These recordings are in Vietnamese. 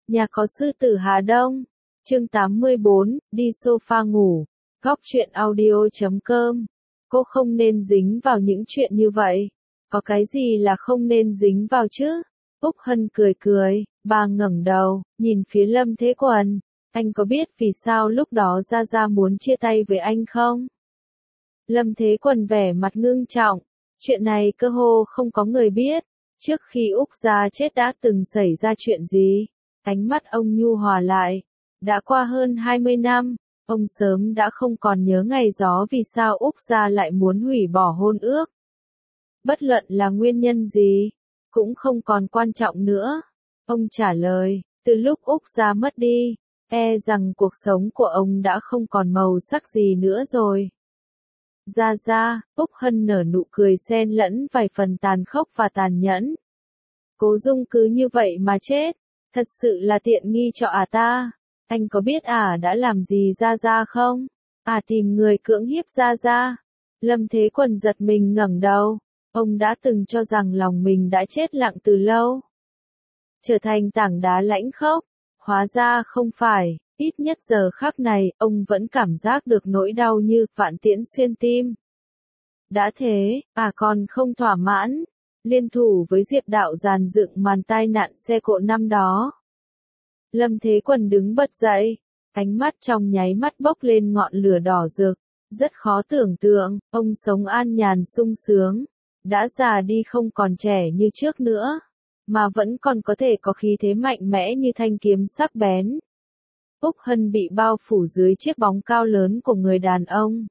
Nhà có sư tử Hà Đông. Chương 84, đi sofa ngủ. Góc truyện audio.com. Cô không nên dính vào những chuyện như vậy. Có cái gì là không nên dính vào chứ? Úc Hân cười cười, bà ngẩng đầu, nhìn phía Lâm Thế Quần. Anh có biết vì sao lúc đó Gia Gia muốn chia tay với anh không? Lâm Thế Quần vẻ mặt ngưng trọng. Chuyện này cơ hồ không có người biết. Trước khi Úc Gia chết đã từng xảy ra chuyện gì? Ánh mắt ông nhu hòa lại. Đã qua hơn 20 năm, ông sớm đã không còn nhớ ngày gió vì sao Úc Gia lại muốn hủy bỏ hôn ước. Bất luận là nguyên nhân gì, cũng không còn quan trọng nữa. Ông trả lời, từ lúc Úc Gia mất đi, rằng cuộc sống của ông đã không còn màu sắc gì nữa rồi. Gia Gia, Úc Hân nở nụ cười xen lẫn vài phần tàn khốc và tàn nhẫn. Cố Dung cứ như vậy mà chết, thật sự là tiện nghi cho ta. Anh có biết đã làm gì Gia Gia không? Tìm người cưỡng hiếp Gia Gia. Lâm Thế Quần giật mình ngẩng đầu. Ông đã từng cho rằng lòng mình đã chết lặng từ lâu, trở thành tảng đá lãnh khốc. Hóa ra không phải, ít nhất giờ khắc này, ông vẫn cảm giác được nỗi đau như vạn tiễn xuyên tim. Đã thế, còn không thỏa mãn, liên thủ với Diệp Đạo dàn dựng màn tai nạn xe cộ năm đó. Lâm Thế Quần đứng bật dậy, ánh mắt trong nháy mắt bốc lên ngọn lửa đỏ rực. Rất khó tưởng tượng, ông sống an nhàn sung sướng, đã già đi không còn trẻ như trước nữa, mà vẫn còn có thể có khí thế mạnh mẽ như thanh kiếm sắc bén. Úc Hân bị bao phủ dưới chiếc bóng cao lớn của người đàn ông.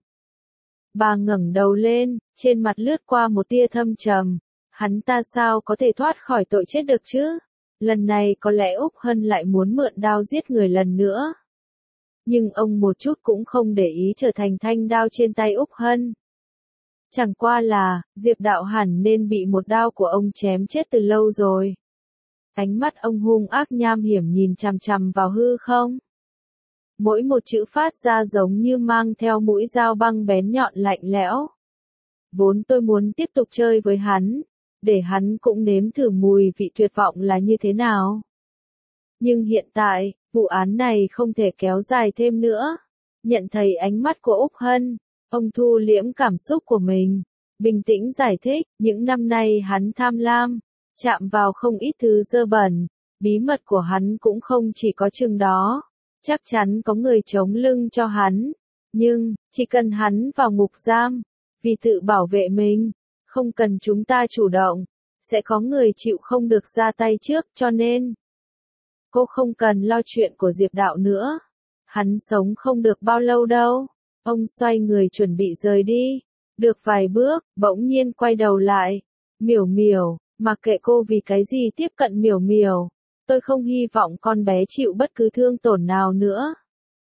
Bà ngẩng đầu lên, trên mặt lướt qua một tia thâm trầm. Hắn ta sao có thể thoát khỏi tội chết được chứ? Lần này có lẽ Úc Hân lại muốn mượn đao giết người lần nữa. Nhưng ông một chút cũng không để ý trở thành thanh đao trên tay Úc Hân. Chẳng qua là, Diệp Đạo hẳn nên bị một đao của ông chém chết từ lâu rồi. Ánh mắt ông hung ác nham hiểm nhìn chằm chằm vào hư không. Mỗi một chữ phát ra giống như mang theo mũi dao băng bén nhọn lạnh lẽo. Vốn tôi muốn tiếp tục chơi với hắn, để hắn cũng nếm thử mùi vị tuyệt vọng là như thế nào. Nhưng hiện tại, vụ án này không thể kéo dài thêm nữa. Nhận thấy ánh mắt của Úc Hân, ông thu liễm cảm xúc của mình, bình tĩnh giải thích, những năm nay hắn tham lam, chạm vào không ít thứ dơ bẩn, bí mật của hắn cũng không chỉ có chừng đó, chắc chắn có người chống lưng cho hắn, nhưng, chỉ cần hắn vào ngục giam, vì tự bảo vệ mình, không cần chúng ta chủ động, sẽ có người chịu không được ra tay trước cho nên, cô không cần lo chuyện của Diệp Đạo nữa, hắn sống không được bao lâu đâu. Ông xoay người chuẩn bị rời đi. Được vài bước, bỗng nhiên quay đầu lại. Miểu Miểu, mặc kệ cô vì cái gì tiếp cận Miểu Miểu. Tôi không hy vọng con bé chịu bất cứ thương tổn nào nữa.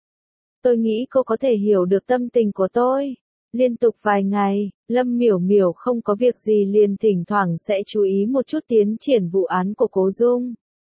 Tôi nghĩ cô có thể hiểu được tâm tình của tôi. Liên tục vài ngày, Lâm Miểu Miểu không có việc gì liền thỉnh thoảng sẽ chú ý một chút tiến triển vụ án của Cố Dung.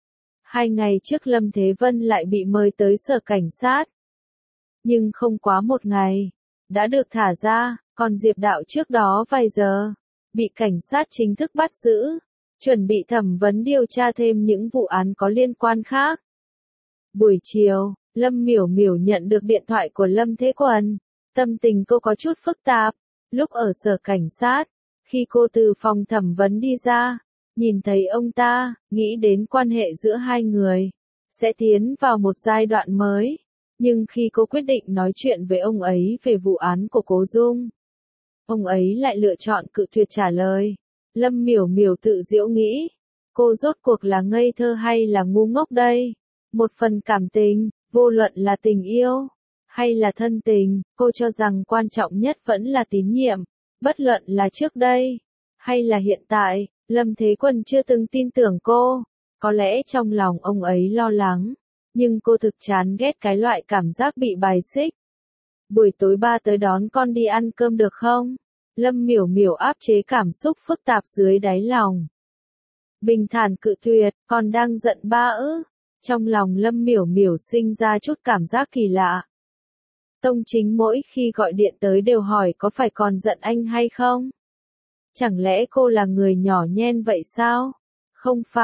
2 ngày trước Lâm Thế Vân lại bị mời tới sở cảnh sát. Nhưng không quá 1 ngày, đã được thả ra, còn Diệp Đạo trước đó vài giờ, bị cảnh sát chính thức bắt giữ, chuẩn bị thẩm vấn điều tra thêm những vụ án có liên quan khác. Buổi chiều, Lâm Miểu Miểu nhận được điện thoại của Lâm Thế Quần, tâm tình cô có chút phức tạp, lúc ở sở cảnh sát, khi cô từ phòng thẩm vấn đi ra, nhìn thấy ông ta, nghĩ đến quan hệ giữa hai người, sẽ tiến vào một giai đoạn mới. Nhưng khi cô quyết định nói chuyện với ông ấy về vụ án của Cố Dung, ông ấy lại lựa chọn cự tuyệt trả lời. Lâm Miểu Miểu tự giễu nghĩ, cô rốt cuộc là ngây thơ hay là ngu ngốc đây? Một phần cảm tình, vô luận là tình yêu, hay là thân tình, cô cho rằng quan trọng nhất vẫn là tín nhiệm, bất luận là trước đây, hay là hiện tại, Lâm Thế Quần chưa từng tin tưởng cô, có lẽ trong lòng ông ấy lo lắng. Nhưng cô thực chán ghét cái loại cảm giác bị bài xích. Buổi tối ba tới đón con đi ăn cơm được không? Lâm Miểu Miểu áp chế cảm xúc phức tạp dưới đáy lòng. Bình thản cự tuyệt, còn đang giận ba ư? Trong lòng Lâm Miểu Miểu sinh ra chút cảm giác kỳ lạ. Tông Chính mỗi khi gọi điện tới đều hỏi có phải còn giận anh hay không? Chẳng lẽ cô là người nhỏ nhen vậy sao? Không phải,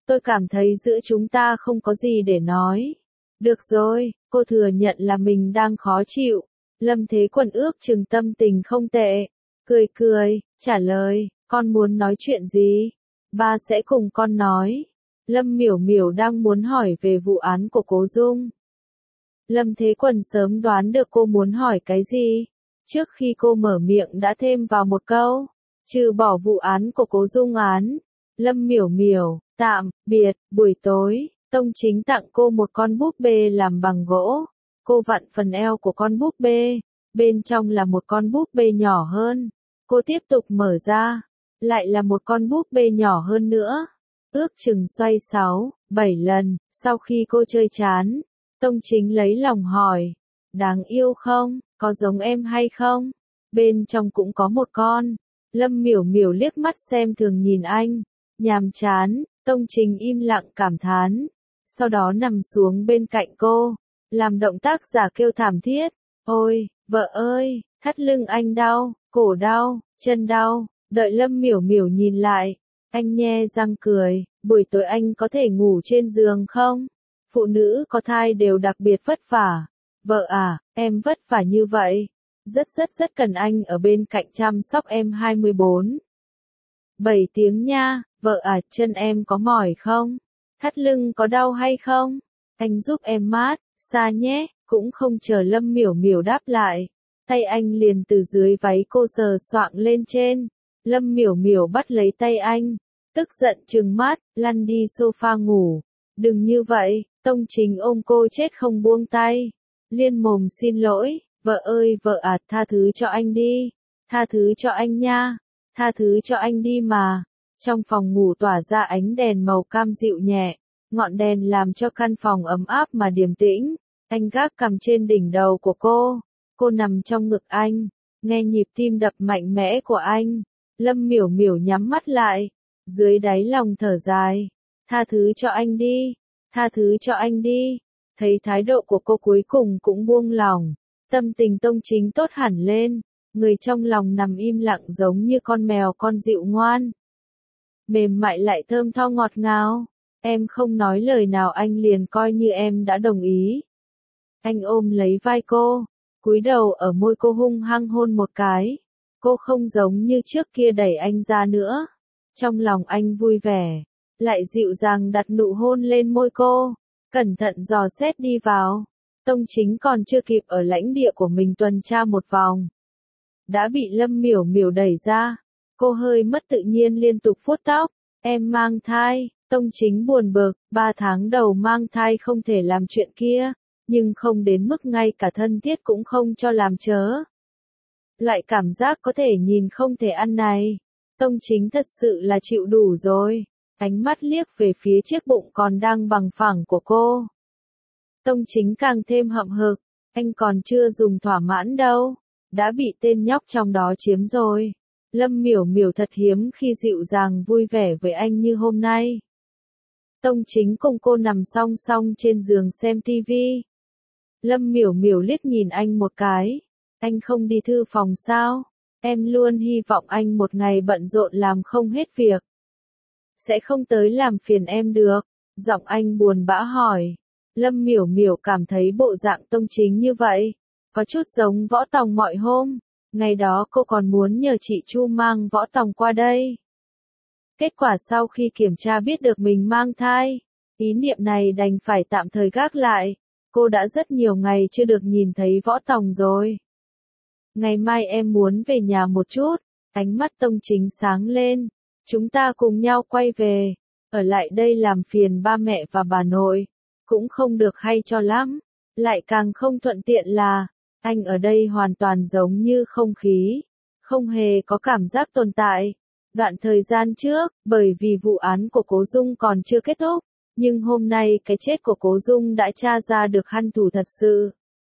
Tôi cảm thấy giữa chúng ta không có gì để nói. Được rồi, cô thừa nhận là mình đang khó chịu. Lâm Thế Quân ước chừng tâm tình không tệ. Cười cười, trả lời, con muốn nói chuyện gì? Ba sẽ cùng con nói. Lâm Miểu Miểu đang muốn hỏi về vụ án của Cố Dung. Lâm Thế Quân sớm đoán được cô muốn hỏi cái gì. Trước khi cô mở miệng đã thêm vào một câu. Trừ bỏ vụ án của Cố Dung án. Lâm Miểu Miểu, tạm biệt, buổi tối, Tông Chính tặng cô một con búp bê làm bằng gỗ. Cô vặn phần eo của con búp bê. Bên trong là một con búp bê nhỏ hơn. Cô tiếp tục mở ra. Lại là một con búp bê nhỏ hơn nữa. Ước chừng xoay 6, 7 lần, sau khi cô chơi chán. Tông Chính lấy lòng hỏi. Đáng yêu không, có giống em hay không? Bên trong cũng có một con. Lâm Miểu Miểu liếc mắt xem thường nhìn anh. Nhàm chán, Tông Chính im lặng cảm thán. Sau đó nằm xuống bên cạnh cô. Làm động tác giả kêu thảm thiết. Ôi, vợ ơi, thắt lưng anh đau, cổ đau, chân đau. Đợi Lâm Miểu Miểu nhìn lại. Anh nhe răng cười. Buổi tối anh có thể ngủ trên giường không? Phụ nữ có thai đều đặc biệt vất vả. Vợ à, em vất vả như vậy. Rất cần anh ở bên cạnh chăm sóc em 24. 7 tiếng nha, vợ à, chân em có mỏi không? Thắt lưng có đau hay không? Anh giúp em mát, xa nhé, cũng không chờ Lâm Miểu Miểu đáp lại. Tay anh liền từ dưới váy cô sờ soạng lên trên. Lâm Miểu Miểu bắt lấy tay anh, tức giận trừng mắt, lăn đi sofa ngủ. Đừng như vậy, Tông Chính ôm cô chết không buông tay. Liên mồm xin lỗi, vợ ơi vợ à, tha thứ cho anh đi. Tha thứ cho anh nha. Tha thứ cho anh đi mà. Trong phòng ngủ tỏa ra ánh đèn màu cam dịu nhẹ. Ngọn đèn làm cho căn phòng ấm áp mà điềm tĩnh. Anh gác cằm trên đỉnh đầu của cô. Cô nằm trong ngực anh. Nghe nhịp tim đập mạnh mẽ của anh. Lâm Miểu Miểu nhắm mắt lại. Dưới đáy lòng thở dài. Tha thứ cho anh đi. Tha thứ cho anh đi. Thấy thái độ của cô cuối cùng cũng buông lòng. Tâm tình Tông Chính tốt hẳn lên. Người trong lòng nằm im lặng giống như con mèo con dịu ngoan. Mềm mại lại thơm tho ngọt ngào. Em không nói lời nào anh liền coi như em đã đồng ý. Anh ôm lấy vai cô. Cúi đầu ở môi cô hung hăng hôn một cái. Cô không giống như trước kia đẩy anh ra nữa. Trong lòng anh vui vẻ. Lại dịu dàng đặt nụ hôn lên môi cô. Cẩn thận dò xét đi vào. Tông Chính còn chưa kịp ở lãnh địa của mình tuần tra một vòng. Đã bị Lâm Miểu Miểu đẩy ra. Cô hơi mất tự nhiên liên tục vuốt tóc. Em mang thai. Tông Chính buồn bực. 3 tháng đầu mang thai không thể làm chuyện kia. Nhưng không đến mức ngay cả thân thiết cũng không cho làm chớ. Loại cảm giác có thể nhìn không thể ăn này. Tông Chính thật sự là chịu đủ rồi. Ánh mắt liếc về phía chiếc bụng còn đang bằng phẳng của cô. Tông Chính càng thêm hậm hực. Anh còn chưa dùng thỏa mãn đâu. Đã bị tên nhóc trong đó chiếm rồi. Lâm Miểu Miểu thật hiếm khi dịu dàng vui vẻ với anh như hôm nay. Tông Chính cùng cô nằm song song trên giường xem tivi. Lâm Miểu Miểu liếc nhìn anh một cái. Anh không đi thư phòng sao? Em luôn hy vọng anh một ngày bận rộn làm không hết việc. Sẽ không tới làm phiền em được. Giọng anh buồn bã hỏi. Lâm Miểu Miểu cảm thấy bộ dạng Tông Chính như vậy. Có chút giống Võ Tòng mọi hôm. Ngày đó cô còn muốn nhờ chị Chu mang Võ Tòng qua đây. Kết quả sau khi kiểm tra biết được mình mang thai. Ý niệm này đành phải tạm thời gác lại. Cô đã rất nhiều ngày chưa được nhìn thấy Võ Tòng rồi. Ngày mai em muốn về nhà một chút. Ánh mắt Tông Chính sáng lên. Chúng ta cùng nhau quay về. Ở lại đây làm phiền ba mẹ và bà nội. Cũng không được hay cho lắm. Lại càng không thuận tiện là, anh ở đây hoàn toàn giống như không khí. Không hề có cảm giác tồn tại. Đoạn thời gian trước, bởi vì vụ án của Cố Dung còn chưa kết thúc. Nhưng hôm nay cái chết của Cố Dung đã tra ra được hung thủ thật sự.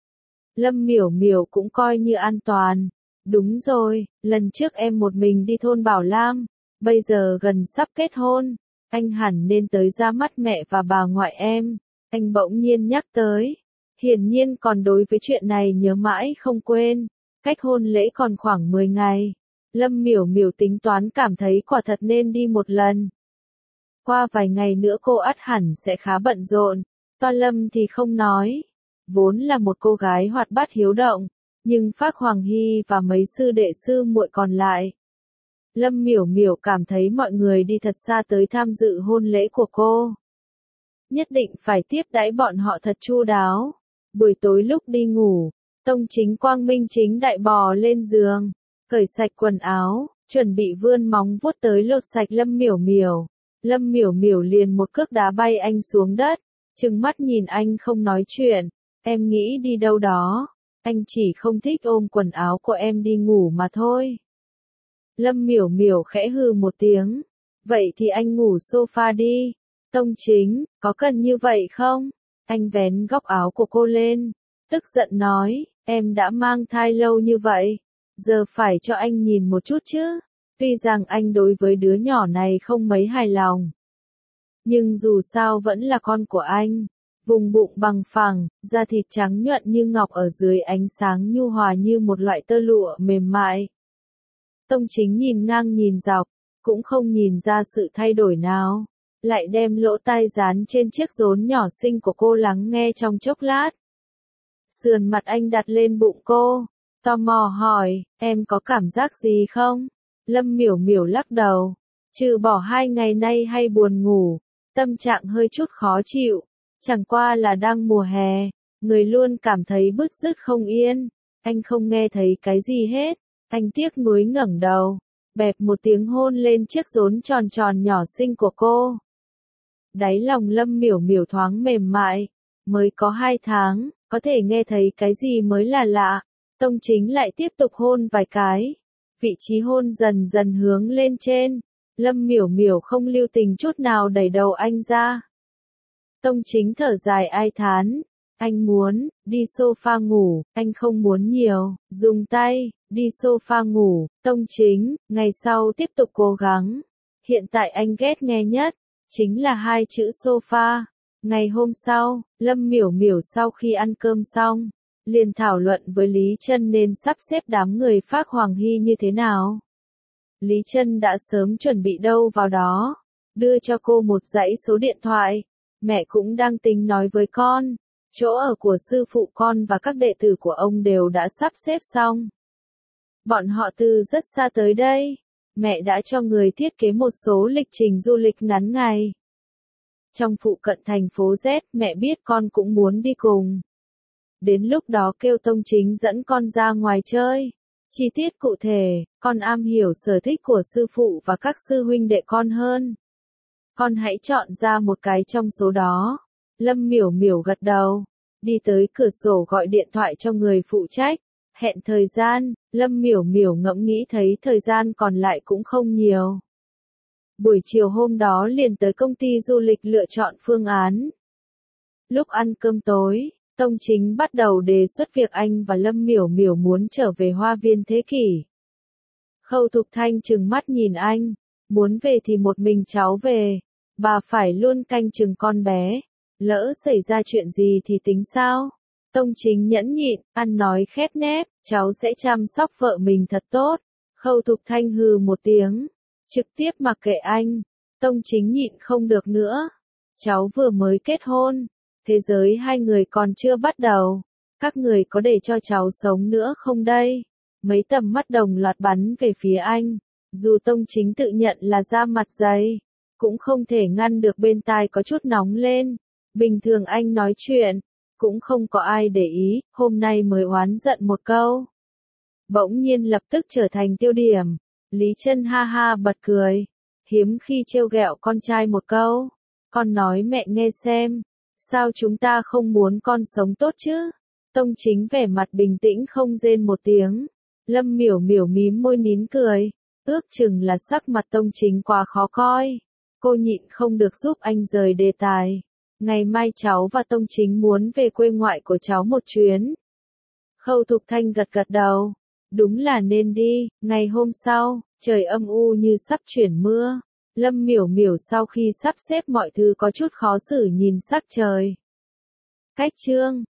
Lâm Miểu Miểu cũng coi như an toàn. Đúng rồi, lần trước em một mình đi thôn Bảo Lam. Bây giờ gần sắp kết hôn. Anh hẳn nên tới ra mắt mẹ và bà ngoại em. Anh bỗng nhiên nhắc tới. Hiển nhiên còn đối với chuyện này nhớ mãi không quên. Cách hôn lễ còn khoảng 10 ngày. Lâm Miểu Miểu tính toán cảm thấy quả thật nên đi một lần. Qua vài ngày nữa cô ắt hẳn sẽ khá bận rộn. Toa Lâm thì không nói. Vốn là một cô gái hoạt bát hiếu động, nhưng Phác Hoàng Hy và mấy sư đệ sư muội còn lại. Lâm Miểu Miểu cảm thấy mọi người đi thật xa tới tham dự hôn lễ của cô. Nhất định phải tiếp đãi bọn họ thật chu đáo. Buổi tối lúc đi ngủ, Tông Chính quang minh chính đại bò lên giường, cởi sạch quần áo, chuẩn bị vươn móng vuốt tới lột sạch Lâm Miểu Miểu. Lâm Miểu Miểu liền một cước đá bay anh xuống đất, trừng mắt nhìn anh không nói chuyện. Em nghĩ đi đâu đó, anh chỉ không thích ôm quần áo của em đi ngủ mà thôi. Lâm Miểu Miểu khẽ hừ một tiếng. Vậy thì anh ngủ sofa đi. Tông Chính, có cần như vậy không? Anh vén góc áo của cô lên, tức giận nói, em đã mang thai lâu như vậy, giờ phải cho anh nhìn một chút chứ. Tuy rằng anh đối với đứa nhỏ này không mấy hài lòng, nhưng dù sao vẫn là con của anh. Vùng bụng bằng phẳng, da thịt trắng nhuận như ngọc ở dưới ánh sáng nhu hòa như một loại tơ lụa mềm mại. Tông Chính nhìn ngang nhìn dọc, cũng không nhìn ra sự thay đổi nào, lại đem lỗ tai dán trên chiếc rốn nhỏ xinh của cô lắng nghe trong chốc lát. Sườn mặt anh đặt lên bụng cô, tò mò hỏi, em có cảm giác gì không? Lâm Miểu Miểu lắc đầu, trừ bỏ 2 ngày nay hay buồn ngủ, tâm trạng hơi chút khó chịu, chẳng qua là đang mùa hè, người luôn cảm thấy bứt rứt không yên. Anh không nghe thấy cái gì hết, anh tiếc nuối ngẩng đầu, bẹp một tiếng hôn lên chiếc rốn tròn tròn nhỏ xinh của cô. Đáy lòng Lâm Miểu Miểu thoáng mềm mại, mới có 2 tháng, có thể nghe thấy cái gì mới là lạ. Tông Chính lại tiếp tục hôn vài cái, vị trí hôn dần dần hướng lên trên. Lâm Miểu Miểu không lưu tình chút nào đẩy đầu anh ra. Tông Chính thở dài ai thán, anh muốn đi sofa ngủ, anh không muốn nhiều, dùng tay đi sofa ngủ. Tông Chính ngày sau tiếp tục cố gắng. Hiện tại anh ghét nghe nhất chính là 2 chữ sofa. Ngày hôm sau, Lâm Miểu Miểu sau khi ăn cơm xong, liền thảo luận với Lý Trân nên sắp xếp đám người Phác Hoàng Hy như thế nào. Lý Trân đã sớm chuẩn bị đâu vào đó, đưa cho cô một dãy số điện thoại. Mẹ cũng đang tính nói với con, chỗ ở của sư phụ con và các đệ tử của ông đều đã sắp xếp xong. Bọn họ từ rất xa tới đây, mẹ đã cho người thiết kế một số lịch trình du lịch ngắn ngày. Trong phụ cận thành phố Z, mẹ biết con cũng muốn đi cùng. Đến lúc đó kêu Tông Chính dẫn con ra ngoài chơi. Chi tiết cụ thể, con am hiểu sở thích của sư phụ và các sư huynh đệ con hơn. Con hãy chọn ra một cái trong số đó. Lâm Miểu Miểu gật đầu, đi tới cửa sổ gọi điện thoại cho người phụ trách, hẹn thời gian. Lâm Miểu Miểu ngẫm nghĩ thấy thời gian còn lại cũng không nhiều. Buổi chiều hôm đó liền tới công ty du lịch lựa chọn phương án. Lúc ăn cơm tối, Tông Chính bắt đầu đề xuất việc anh và Lâm Miểu Miểu muốn trở về Hoa Viên Thế Kỷ. Khâu Thục Thanh trừng mắt nhìn anh, muốn về thì một mình cháu về, bà phải luôn canh chừng con bé, lỡ xảy ra chuyện gì thì tính sao? Tông Chính nhẫn nhịn, ăn nói khép nép, cháu sẽ chăm sóc vợ mình thật tốt. Khâu Thục Thanh hừ một tiếng, trực tiếp mặc kệ anh. Tông Chính nhịn không được nữa, cháu vừa mới kết hôn, thế giới hai người còn chưa bắt đầu, các người có để cho cháu sống nữa không đây? Mấy tầm mắt đồng loạt bắn về phía anh, dù Tông Chính tự nhận là da mặt dày, cũng không thể ngăn được bên tai có chút nóng lên. Bình thường anh nói chuyện, cũng không có ai để ý, hôm nay mới oán giận một câu. Bỗng nhiên lập tức trở thành tiêu điểm. Lý Trân ha ha bật cười, hiếm khi trêu ghẹo con trai một câu. Con nói mẹ nghe xem, sao chúng ta không muốn con sống tốt chứ? Tông Chính vẻ mặt bình tĩnh không rên một tiếng. Lâm Miểu Miểu mím môi nín cười, ước chừng là sắc mặt Tông Chính quá khó coi. Cô nhịn không được giúp anh rời đề tài. Ngày mai cháu và Tông Chính muốn về quê ngoại của cháu một chuyến. Khâu Thục Thanh gật gật đầu. Đúng là nên đi. Ngày hôm sau, trời âm u như sắp chuyển mưa. Lâm Miểu Miểu sau khi sắp xếp mọi thứ có chút khó xử nhìn sắc trời. Cách chương